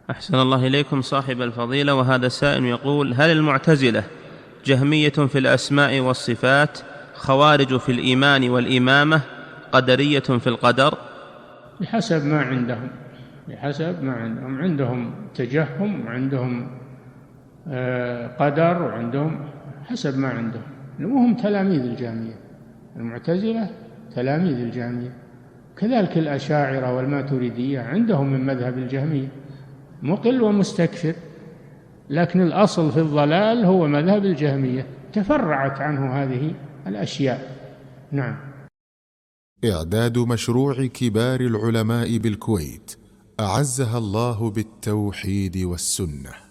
أحسن الله إليكم صاحب الفضيلة. وهذا سائل يقول: هل المعتزلة جهمية في الأسماء والصفات، خوارج في الإيمان والإمامة، قدرية في القدر؟ بحسب ما عندهم، عندهم تجهم، وعندهم قدر، وعندهم حسب ما عندهم. وهم تلاميذ الجهمية، المعتزلة تلاميذ الجهمية، كذلك الأشاعرة والماتريدية عندهم من مذهب الجهمية مقل ومستكثر، لكن الأصل في الضلال هو مذهب الجهمية، تفرعت عنه هذه الأشياء. نعم. إعداد مشروع كبار العلماء بالكويت أعزها الله بالتوحيد والسنة.